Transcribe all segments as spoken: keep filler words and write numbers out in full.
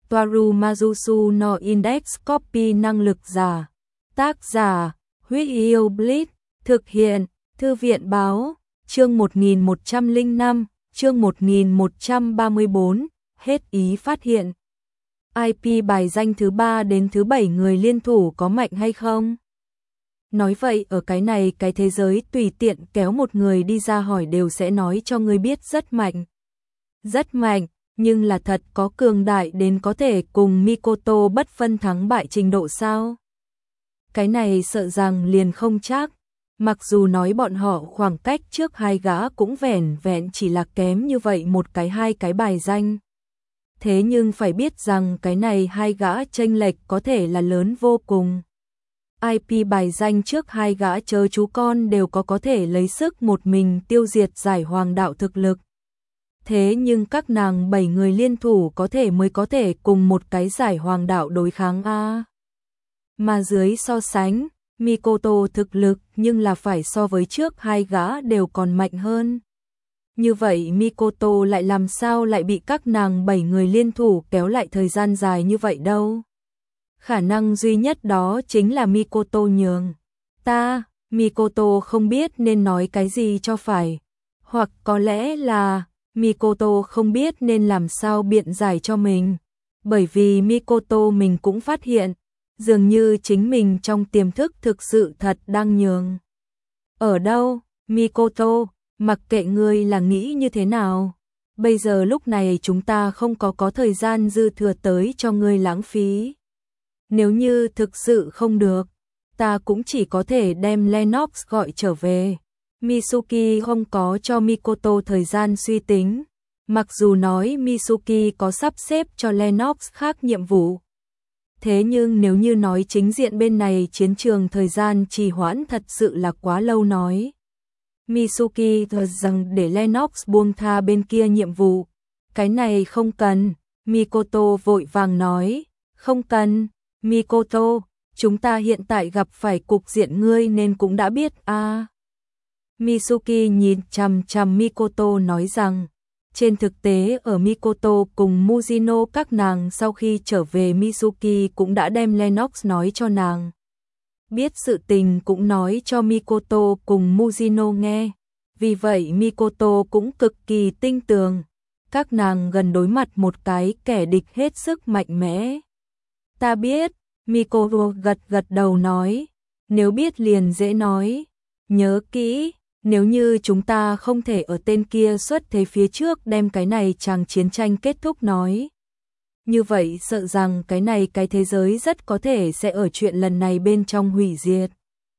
Toaru Majusu no Index Copy năng lực giả. Tác giả, Huyết Yêu Blitz, thực hiện, Thư viện báo, chương một nghìn một trăm lẻ năm, chương một nghìn một trăm ba mươi tư, hết ý phát hiện. i pê bài danh thứ ba đến thứ bảy người liên thủ có mạnh hay không? Nói vậy ở cái này cái thế giới tùy tiện kéo một người đi ra hỏi đều sẽ nói cho người biết rất mạnh. Rất mạnh, nhưng là thật có cường đại đến có thể cùng Mikoto bất phân thắng bại trình độ sao? Cái này sợ rằng liền không chắc. Mặc dù nói bọn họ khoảng cách trước hai gã cũng vẻn vẹn chỉ là kém như vậy một cái hai cái bài danh. Thế nhưng phải biết rằng cái này hai gã chênh lệch có thể là lớn vô cùng. i pê bài danh trước hai gã chớ chú con đều có có thể lấy sức một mình tiêu diệt giải hoàng đạo thực lực. Thế nhưng các nàng bảy người liên thủ có thể mới có thể cùng một cái giải hoàng đạo đối kháng a. Mà dưới so sánh, Mikoto thực lực nhưng là phải so với trước hai gã đều còn mạnh hơn. Như vậy Mikoto lại làm sao lại bị các nàng bảy người liên thủ kéo lại thời gian dài như vậy đâu? Khả năng duy nhất đó chính là Mikoto nhường. Ta, Mikoto không biết nên nói cái gì cho phải. Hoặc có lẽ là Mikoto không biết nên làm sao biện giải cho mình. Bởi vì Mikoto mình cũng phát hiện, dường như chính mình trong tiềm thức thực sự thật đang nhường. Ở đâu, Mikoto, mặc kệ ngươi là nghĩ như thế nào. Bây giờ lúc này chúng ta không có có thời gian dư thừa tới cho ngươi lãng phí. Nếu như thực sự không được, ta cũng chỉ có thể đem Lennox gọi trở về. Mitsuki không có cho Mikoto thời gian suy tính. Mặc dù nói Mitsuki có sắp xếp cho Lennox khác nhiệm vụ. Thế nhưng nếu như nói chính diện bên này chiến trường thời gian trì hoãn thật sự là quá lâu nói. Mitsuki thờ rằng để Lennox buông tha bên kia nhiệm vụ. Cái này không cần. Mikoto vội vàng nói. Không cần. Mikoto, chúng ta hiện tại gặp phải cục diện ngươi nên cũng đã biết a. À. Mitsuki nhìn chằm chằm Mikoto nói rằng, trên thực tế ở Mikoto cùng Mujino các nàng sau khi trở về Mitsuki cũng đã đem Lennox nói cho nàng. Biết sự tình cũng nói cho Mikoto cùng Mujino nghe. Vì vậy Mikoto cũng cực kỳ tinh tường. Các nàng gần đối mặt một cái kẻ địch hết sức mạnh mẽ. Ta biết, Mikoto gật gật đầu nói. Nếu biết liền dễ nói. Nhớ kỹ, nếu như chúng ta không thể ở tên kia xuất thế phía trước đem cái này chàng chiến tranh kết thúc nói. Như vậy sợ rằng cái này cái thế giới rất có thể sẽ ở chuyện lần này bên trong hủy diệt.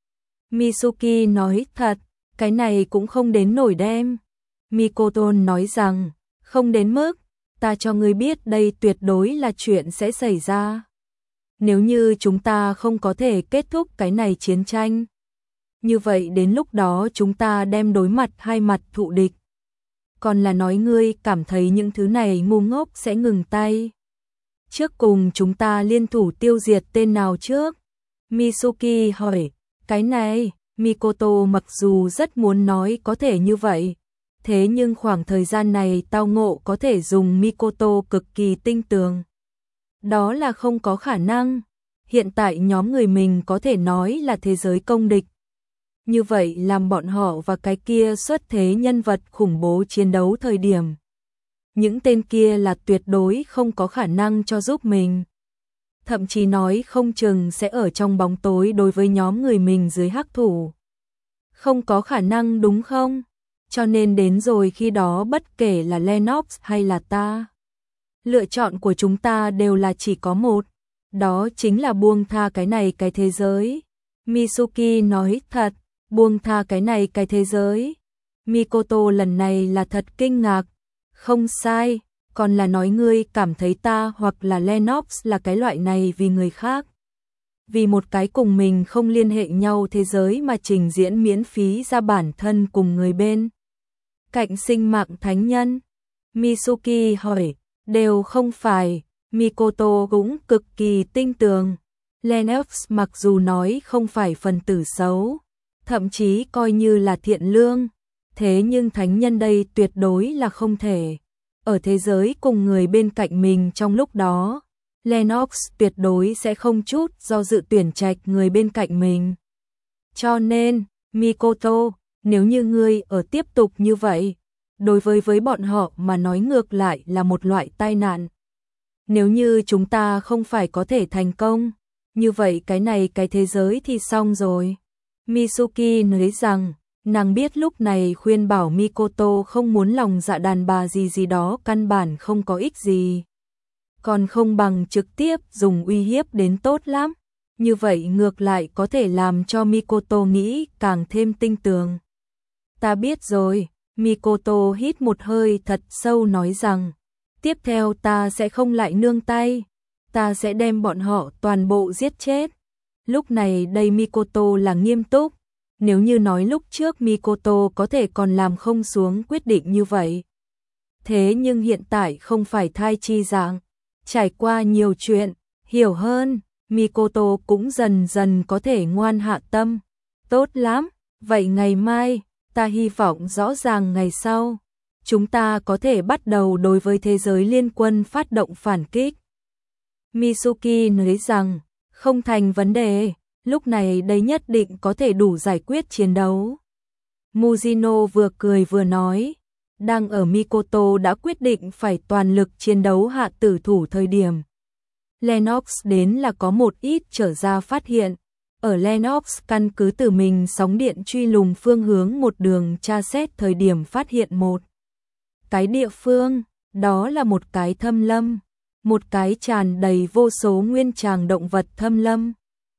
Mitsuki nói thật, cái này cũng không đến nổi đem. Mikoto nói rằng, không đến mức, ta cho ngươi biết đây tuyệt đối là chuyện sẽ xảy ra. Nếu như chúng ta không có thể kết thúc cái này chiến tranh. Như vậy đến lúc đó chúng ta đem đối mặt hai mặt thụ địch. Còn là nói ngươi cảm thấy những thứ này ngu ngốc sẽ ngừng tay. Trước cùng chúng ta liên thủ tiêu diệt tên nào trước? Mitsuki hỏi, cái này, Mikoto mặc dù rất muốn nói có thể như vậy. Thế nhưng khoảng thời gian này tao ngộ có thể dùng Mikoto cực kỳ tinh tường. Đó là không có khả năng. Hiện tại nhóm người mình có thể nói là thế giới công địch. Như vậy làm bọn họ và cái kia xuất thế nhân vật khủng bố chiến đấu thời điểm. Những tên kia là tuyệt đối không có khả năng cho giúp mình. Thậm chí nói không chừng sẽ ở trong bóng tối đối với nhóm người mình dưới hắc thủ. Không có khả năng đúng không? Cho nên đến rồi khi đó bất kể là Lennox hay là ta. Lựa chọn của chúng ta đều là chỉ có một. Đó chính là buông tha cái này cái thế giới. Mitsuki nói thật, buông tha cái này cái thế giới. Mikoto lần này là thật kinh ngạc. Không sai, còn là nói ngươi cảm thấy ta hoặc là Lennox là cái loại này vì người khác. Vì một cái cùng mình không liên hệ nhau thế giới mà trình diễn miễn phí ra bản thân cùng người bên. Cạnh sinh mạng thánh nhân. Mitsuki hỏi, đều không phải. Mikoto cũng cực kỳ tinh tường. Lennox mặc dù nói không phải phần tử xấu, thậm chí coi như là thiện lương, thế nhưng thánh nhân đây tuyệt đối là không thể. Ở thế giới cùng người bên cạnh mình trong lúc đó, Lennox tuyệt đối sẽ không chút do dự tuyển trạch người bên cạnh mình. Cho nên, Mikoto, nếu như ngươi ở tiếp tục như vậy, đối với với bọn họ mà nói ngược lại là một loại tai nạn. Nếu như chúng ta không phải có thể thành công, như vậy cái này cái thế giới thì xong rồi. Mitsuki nói rằng, nàng biết lúc này khuyên bảo Mikoto không muốn lòng dạ đàn bà gì gì đó căn bản không có ích gì. Còn không bằng trực tiếp dùng uy hiếp đến tốt lắm. Như vậy ngược lại có thể làm cho Mikoto nghĩ càng thêm tinh tường. Ta biết rồi, Mikoto hít một hơi thật sâu nói rằng, tiếp theo ta sẽ không lại nương tay, ta sẽ đem bọn họ toàn bộ giết chết. Lúc này đây Mikoto là nghiêm túc, nếu như nói lúc trước Mikoto có thể còn làm không xuống quyết định như vậy. Thế nhưng hiện tại không phải thai chi dạng, trải qua nhiều chuyện, hiểu hơn, Mikoto cũng dần dần có thể ngoan hạ tâm. Tốt lắm, vậy ngày mai, ta hy vọng rõ ràng ngày sau, chúng ta có thể bắt đầu đối với thế giới liên quân phát động phản kích. Mitsuki nói rằng, không thành vấn đề, lúc này đây nhất định có thể đủ giải quyết chiến đấu. Mujino vừa cười vừa nói, đang ở Mikoto đã quyết định phải toàn lực chiến đấu hạ tử thủ thời điểm. Lennox đến là có một ít trở ra phát hiện, ở Lennox căn cứ từ mình sóng điện truy lùng phương hướng một đường tra xét thời điểm phát hiện một cái địa phương, đó là một cái thâm lâm, một cái tràn đầy vô số nguyên tràng động vật thâm lâm.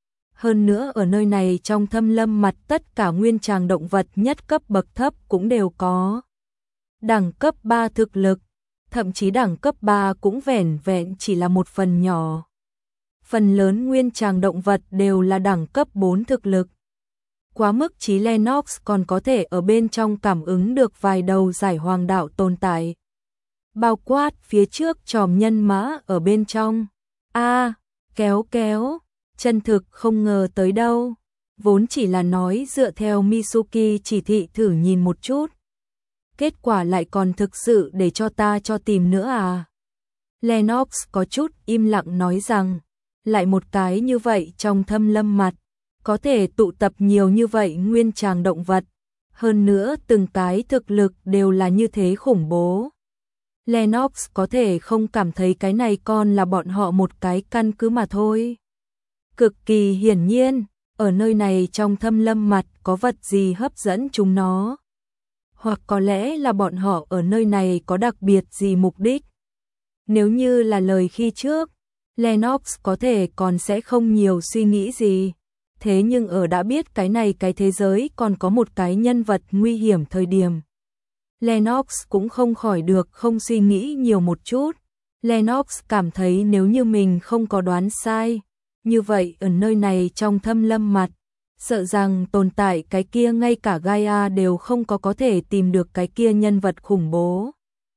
Hơn nữa ở nơi này trong thâm lâm mặt tất cả nguyên tràng động vật nhất cấp bậc thấp cũng đều có. Đẳng cấp ba thực lực, thậm chí đẳng cấp ba cũng vẻn vẹn chỉ là một phần nhỏ. Phần lớn nguyên tràng động vật đều là đẳng cấp bốn thực lực. Quá mức chí Lennox còn có thể ở bên trong cảm ứng được vài đầu giải hoàng đạo tồn tại. Bao quát phía trước tròm nhân mã ở bên trong. A, à, kéo kéo, chân thực không ngờ tới đâu. Vốn chỉ là nói dựa theo Mitsuki chỉ thị thử nhìn một chút. Kết quả lại còn thực sự để cho ta cho tìm nữa à. Lennox có chút im lặng nói rằng, lại một cái như vậy trong thâm lâm mặt, có thể tụ tập nhiều như vậy nguyên tràng động vật, hơn nữa từng cái thực lực đều là như thế khủng bố. Lennox có thể không cảm thấy cái này còn là bọn họ một cái căn cứ mà thôi. Cực kỳ hiển nhiên, ở nơi này trong thâm lâm mặt có vật gì hấp dẫn chúng nó. Hoặc có lẽ là bọn họ ở nơi này có đặc biệt gì mục đích. Nếu như là lời khi trước, Lennox có thể còn sẽ không nhiều suy nghĩ gì. Thế nhưng ở đã biết cái này cái thế giới còn có một cái nhân vật nguy hiểm thời điểm. Lennox cũng không khỏi được không suy nghĩ nhiều một chút. Lennox cảm thấy nếu như mình không có đoán sai, như vậy ở nơi này trong thâm lâm mặt, sợ rằng tồn tại cái kia ngay cả Gaia đều không có có thể tìm được cái kia nhân vật khủng bố.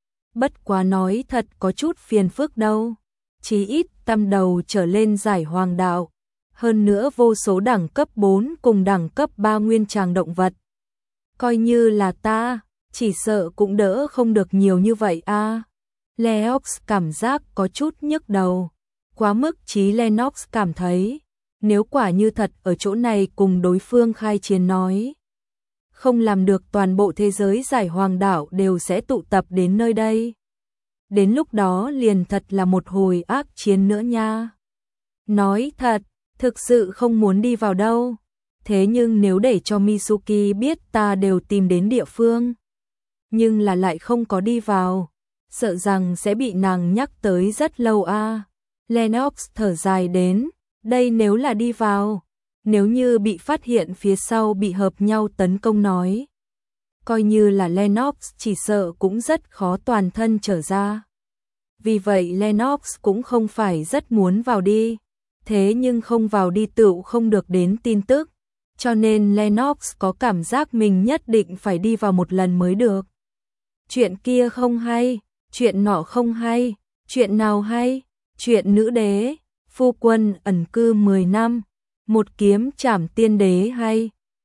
Bất quá nói thật có chút phiền phức đâu. Chí ít tam đầu trở lên giải hoàng đạo. Hơn nữa vô số đẳng cấp bốn cùng đẳng cấp ba nguyên tràng động vật. Coi như là ta, chỉ sợ cũng đỡ không được nhiều như vậy a. À. Lennox cảm giác có chút nhức đầu. Quá mức chí Lennox cảm thấy, nếu quả như thật ở chỗ này cùng đối phương khai chiến nói, không làm được toàn bộ thế giới giải hoàng đảo đều sẽ tụ tập đến nơi đây. Đến lúc đó liền thật là một hồi ác chiến nữa nha. Nói thật, thực sự không muốn đi vào đâu. Thế nhưng nếu để cho Mitsuki biết ta đều tìm đến địa phương, nhưng là lại không có đi vào, sợ rằng sẽ bị nàng nhắc tới rất lâu a. À. Lennox thở dài đến, đây nếu là đi vào, nếu như bị phát hiện phía sau bị hợp nhau tấn công nói, coi như là Lennox chỉ sợ cũng rất khó toàn thân trở ra. Vì vậy Lennox cũng không phải rất muốn vào đi, thế nhưng không vào đi tựu không được đến tin tức, cho nên Lennox có cảm giác mình nhất định phải đi vào một lần mới được. Chuyện kia không hay, chuyện nọ không hay, chuyện nào hay, chuyện nữ đế, phu quân ẩn cư mười năm, một kiếm trảm tiên đế hay.